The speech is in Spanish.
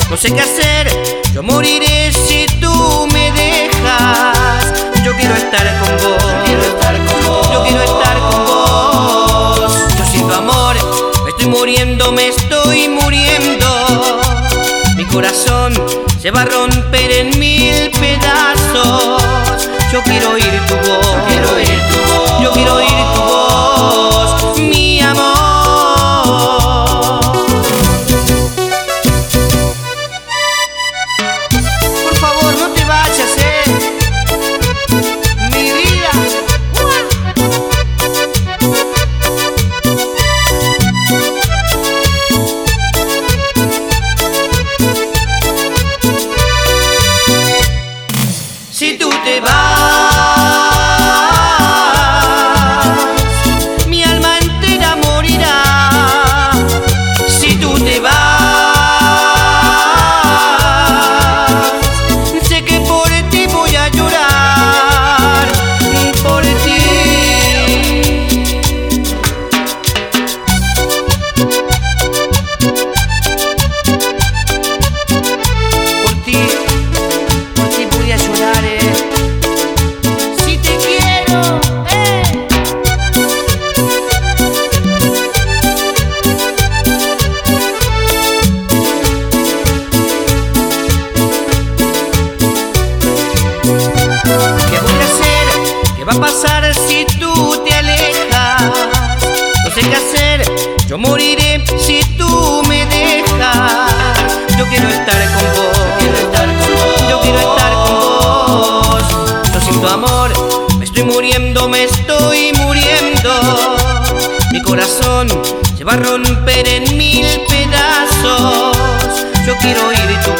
no sé qué hacer, yo moriré si tú me dejas. Yo quiero estar con vos, yo quiero estar con vos, yo quiero estar con vos. Yo sin tu amor me estoy muriendo, me estoy muriendo. Mi corazón se va a romper en mil pedazos. Yo quiero oír tu voz, yo quiero oír tu voz, yo quiero oír tu voz, mi amor. Por favor, no te vayas, mi vida. Si tú te vas, mi alma entera morirá. Si tú te vas, sé que por ti voy a llorar, por ti. Por ti voy a llorar, si te quiero, ¿Qué voy a hacer? ¿Qué va a pasar si tú te alejas? No sé qué hacer, yo moriré si tú me dejas. Yo quiero estar con vos, yo quiero estar con vos, yo quiero estar con vos. Yo sin tu amor me estoy muriendo, me estoy muriendo. Mi corazón se va a romper en mil pedazos. Yo quiero oír tu